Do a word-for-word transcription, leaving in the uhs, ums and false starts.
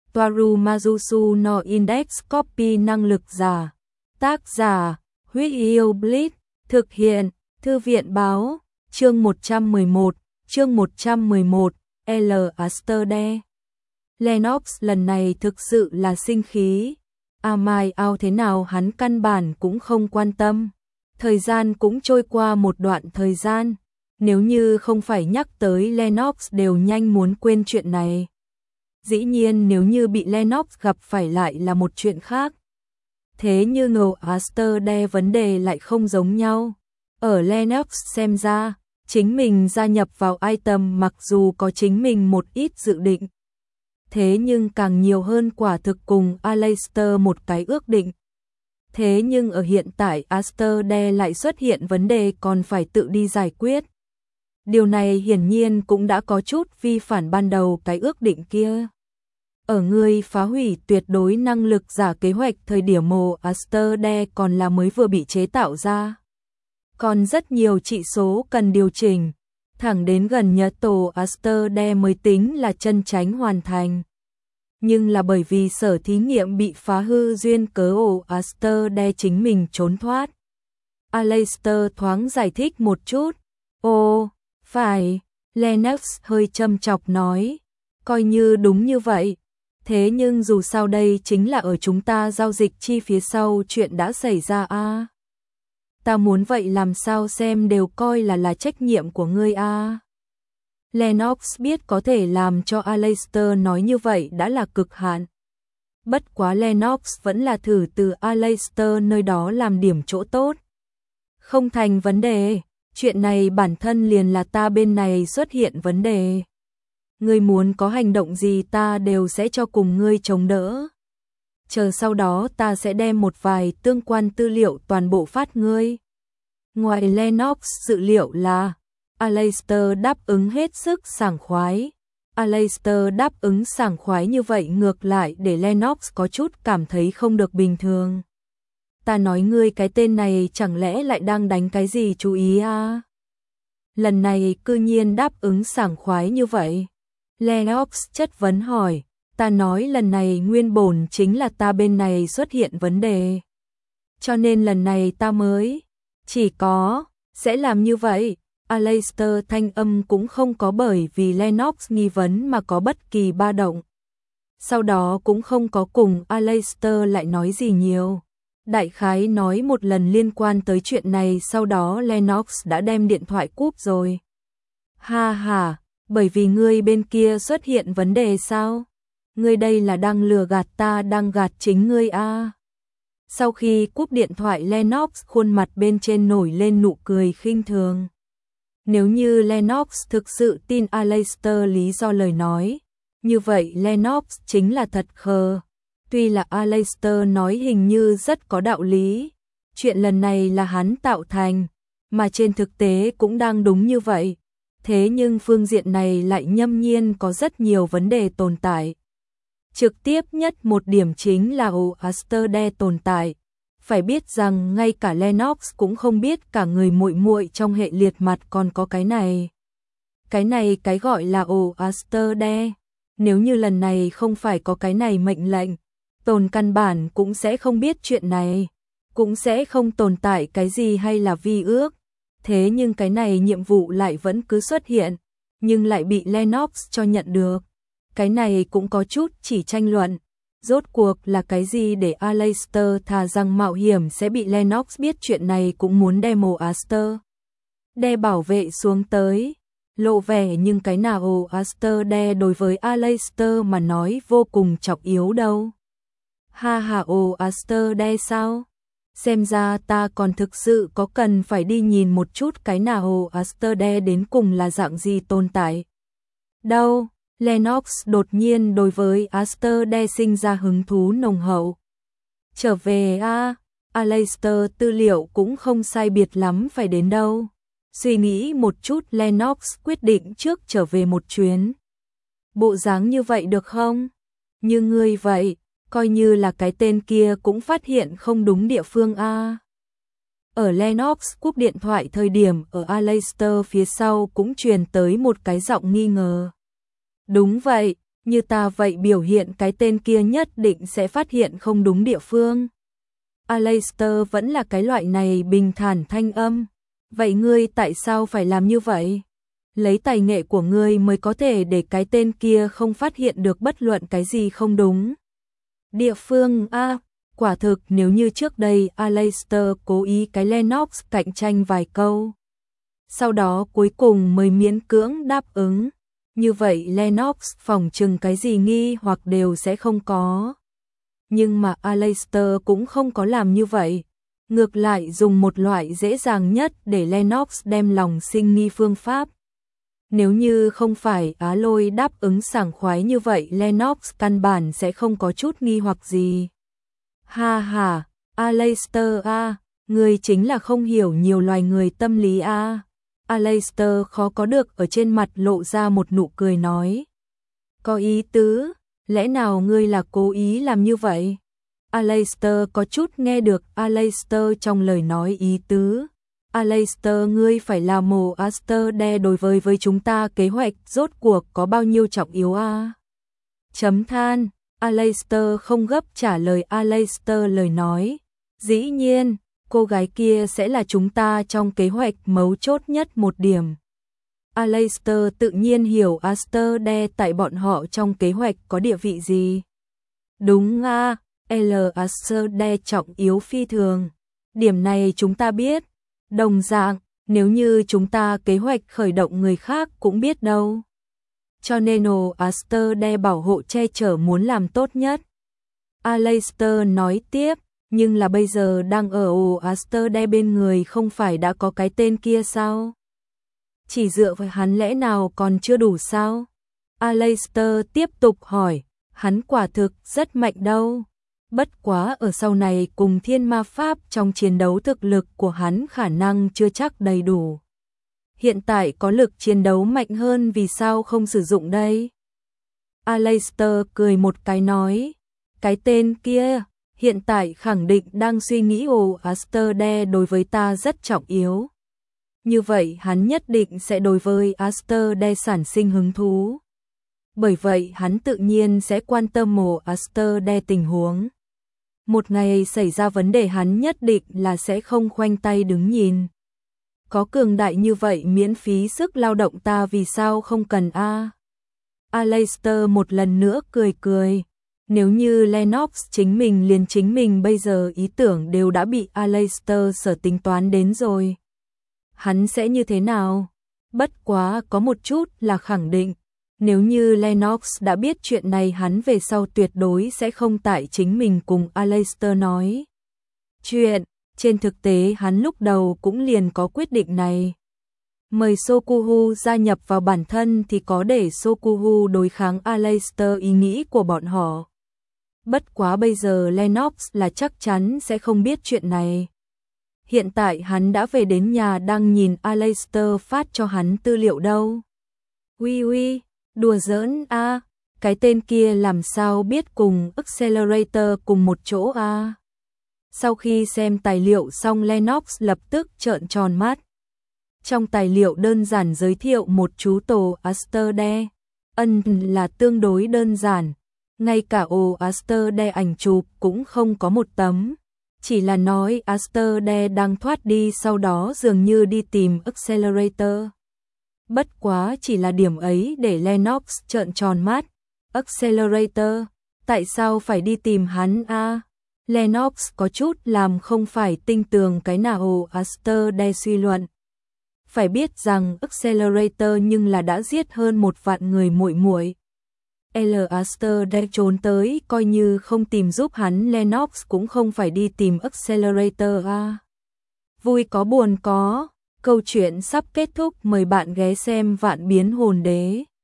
Toaru Majusu no Index Copy năng lực giả. Tác giả, Huyết Yêu Blitz, thực hiện, Thư viện báo, chương một trăm mười một, chương một trăm mười một, L. Asterday. Lennox lần này thực sự là sinh khí. Amai ao thế nào hắn căn bản cũng không quan tâm. Thời gian cũng trôi qua một đoạn thời gian. Nếu như không phải nhắc tới Lennox đều nhanh muốn quên chuyện này. Dĩ nhiên nếu như bị Lennox gặp phải lại là một chuyện khác. Thế như ngầu Asterday vấn đề lại không giống nhau. Ở Lennox xem ra, chính mình gia nhập vào item mặc dù có chính mình một ít dự định. Thế nhưng càng nhiều hơn quả thực cùng Aleister một cái ước định. Thế nhưng ở hiện tại Asterday lại xuất hiện vấn đề còn phải tự đi giải quyết. Điều này hiển nhiên cũng đã có chút vi phản ban đầu cái ước định kia. Ở người phá hủy tuyệt đối năng lực giả kế hoạch thời điểm mồ Asterday còn là mới vừa bị chế tạo ra. Còn rất nhiều trị số cần điều chỉnh, thẳng đến gần nhật tổ Asterday mới tính là chân chánh hoàn thành. Nhưng là bởi vì sở thí nghiệm bị phá hư duyên cớ ổ Asterday chính mình trốn thoát. Aleister thoáng giải thích một chút. Ồ, phải, Lennox hơi châm chọc nói. Coi như đúng như vậy. Thế nhưng dù sao đây chính là ở chúng ta giao dịch chi phía sau chuyện đã xảy ra a. À. Ta muốn vậy làm sao xem đều coi là là trách nhiệm của ngươi a. À. Lennox biết có thể làm cho Aleister nói như vậy đã là cực hạn. Bất quá Lennox vẫn là thử từ Aleister nơi đó làm điểm chỗ tốt. Không thành vấn đề, chuyện này bản thân liền là ta bên này xuất hiện vấn đề. Ngươi muốn có hành động gì ta đều sẽ cho cùng ngươi chống đỡ. Chờ sau đó ta sẽ đem một vài tương quan tư liệu toàn bộ phát ngươi. Ngoài Lennox dự liệu là Aleister đáp ứng hết sức sảng khoái. Aleister đáp ứng sảng khoái như vậy ngược lại để Lennox có chút cảm thấy không được bình thường. Ta nói ngươi cái tên này chẳng lẽ lại đang đánh cái gì chú ý à? Lần này cư nhiên đáp ứng sảng khoái như vậy. Lennox chất vấn hỏi, ta nói lần này nguyên bổn chính là ta bên này xuất hiện vấn đề. Cho nên lần này ta mới, chỉ có, sẽ làm như vậy. Aleister thanh âm cũng không có bởi vì Lennox nghi vấn mà có bất kỳ ba động. Sau đó cũng không có cùng Aleister lại nói gì nhiều. Đại khái nói một lần liên quan tới chuyện này sau đó Lennox đã đem điện thoại cúp rồi. Ha ha, bởi vì ngươi bên kia xuất hiện vấn đề sao? Ngươi đây là đang lừa gạt ta đang gạt chính ngươi a. À. Sau khi cúp điện thoại Lennox khuôn mặt bên trên nổi lên nụ cười khinh thường. Nếu như Lennox thực sự tin Aleister lý do lời nói, như vậy Lennox chính là thật khờ. Tuy là Aleister nói hình như rất có đạo lý, chuyện lần này là hắn tạo thành, mà trên thực tế cũng đang đúng như vậy. Thế nhưng phương diện này lại nhâm nhiên có rất nhiều vấn đề tồn tại. Trực tiếp nhất một điểm chính là ổ Asterday tồn tại. Phải biết rằng ngay cả Lennox cũng không biết cả người muội muội trong hệ liệt mặt còn có cái này. Cái này cái gọi là ổ Asterday. Nếu như lần này không phải có cái này mệnh lệnh, tồn căn bản cũng sẽ không biết chuyện này. Cũng sẽ không tồn tại cái gì hay là vi ước. Thế nhưng cái này nhiệm vụ lại vẫn cứ xuất hiện, nhưng lại bị Lennox cho nhận được. Cái này cũng có chút chỉ tranh luận. Rốt cuộc là cái gì để Aleister thà rằng mạo hiểm sẽ bị Lennox biết chuyện này cũng muốn demo Aster. Đe bảo vệ xuống tới. Lộ vẻ nhưng cái nào Asterday đối với Aleister mà nói vô cùng trọng yếu đâu. Ha ha ồ Asterday sao? Xem ra ta còn thực sự có cần phải đi nhìn một chút cái nào Asterday đến cùng là dạng gì tồn tại. Đâu? Lennox đột nhiên đối với Asterday sinh ra hứng thú nồng hậu. Trở về a, à, Aleister tư liệu cũng không sai biệt lắm phải đến đâu. Suy nghĩ một chút Lennox quyết định trước trở về một chuyến. Bộ dáng như vậy được không? Như ngươi vậy, coi như là cái tên kia cũng phát hiện không đúng địa phương a. À. Ở Lennox cúp điện thoại thời điểm ở Aleister phía sau cũng truyền tới một cái giọng nghi ngờ. Đúng vậy, Như ta vậy biểu hiện cái tên kia nhất định sẽ phát hiện không đúng địa phương. Aleister vẫn là cái loại này bình thản thanh âm. Vậy ngươi tại sao phải làm như vậy? Lấy tài nghệ của ngươi mới có thể để cái tên kia không phát hiện được bất luận cái gì không đúng. Địa phương a, quả thực nếu như trước đây Aleister cố ý cái Lennox cạnh tranh vài câu. Sau đó cuối cùng mới miễn cưỡng đáp ứng. Như vậy Lennox phỏng chừng cái gì nghi hoặc đều sẽ không có. Nhưng mà Aleister cũng không có làm như vậy. Ngược lại dùng một loại dễ dàng nhất để Lennox đem lòng sinh nghi phương pháp. Nếu như không phải Á Lôi đáp ứng sảng khoái như vậy Lennox căn bản sẽ không có chút nghi hoặc gì. Ha ha, Aleister a, ngươi chính là không hiểu nhiều loài người tâm lý a. Aleister khó có được ở trên mặt lộ ra một nụ cười nói. Có ý tứ, lẽ nào ngươi là cố ý làm như vậy? Aleister có chút nghe được Aleister trong lời nói ý tứ. Aleister ngươi phải là mồ Aster đối với với chúng ta kế hoạch rốt cuộc có bao nhiêu trọng yếu a? Chấm than, Aleister không gấp trả lời Aleister lời nói. Dĩ nhiên, cô gái kia sẽ là chúng ta trong kế hoạch mấu chốt nhất một điểm. Aleister tự nhiên hiểu Aster tại bọn họ trong kế hoạch có địa vị gì. Đúng a, L. Aster trọng yếu phi thường. Điểm này chúng ta biết. Đồng dạng, nếu như chúng ta kế hoạch khởi động người khác cũng biết đâu. Cho nên Ồ Aster bảo hộ che chở muốn làm tốt nhất. Aleister nói tiếp, nhưng là bây giờ đang ở Ồ Aster bên người không phải đã có cái tên kia sao? Chỉ dựa vào hắn lẽ nào còn chưa đủ sao? Aleister tiếp tục hỏi, hắn quả thực rất mạnh đâu. Bất quá ở sau này cùng thiên ma pháp trong chiến đấu thực lực của hắn khả năng chưa chắc đầy đủ. Hiện tại có lực chiến đấu mạnh hơn vì sao không sử dụng đây? Aleister cười một cái nói, cái tên kia, hiện tại khẳng định đang suy nghĩ Ồ Aster đối với ta rất trọng yếu. Như vậy hắn nhất định sẽ đối với Aster sản sinh hứng thú. Bởi vậy hắn tự nhiên sẽ quan tâm Ồ Aster tình huống. Một ngày xảy ra vấn đề hắn nhất định là sẽ không khoanh tay đứng nhìn. Có cường đại như vậy miễn phí sức lao động ta vì sao không cần a? Aleister một lần nữa cười cười. Nếu như Lennox chính mình liền chính mình bây giờ ý tưởng đều đã bị Aleister sở tính toán đến rồi. Hắn sẽ như thế nào? Bất quá có một chút là khẳng định. Nếu như Lennox đã biết chuyện này hắn về sau tuyệt đối sẽ không tại chính mình cùng Aleister nói. Chuyện, trên thực tế hắn lúc đầu cũng liền có quyết định này. Mời Sokuhu gia nhập vào bản thân thì có để Sokuhu đối kháng Aleister ý nghĩ của bọn họ. Bất quá bây giờ Lennox là chắc chắn sẽ không biết chuyện này. Hiện tại hắn đã về đến nhà đang nhìn Aleister phát cho hắn tư liệu đâu. Ui ui, đùa giỡn a, à, cái tên kia làm sao biết cùng Accelerator cùng một chỗ a? À? Sau khi xem tài liệu xong Lennox lập tức trợn tròn mắt. Trong tài liệu đơn giản giới thiệu một chú tổ Aster ân là tương đối đơn giản. Ngay cả Ồ Aster ảnh chụp cũng không có một tấm. Chỉ là nói Aster đang thoát đi sau đó dường như đi tìm Accelerator. Bất quá chỉ là điểm ấy để Lennox trợn tròn mắt. Accelerator, tại sao phải đi tìm hắn a? À? Lennox có chút làm không phải tinh tường cái nào Ồ Aster suy luận. Phải biết rằng Accelerator nhưng là đã giết hơn một vạn người muội muội. L. Aster trốn tới coi như không tìm giúp hắn Lennox cũng không phải đi tìm Accelerator a. À. Vui có buồn có, câu chuyện sắp kết thúc mời bạn ghé xem Vạn Biến Hồn Đế.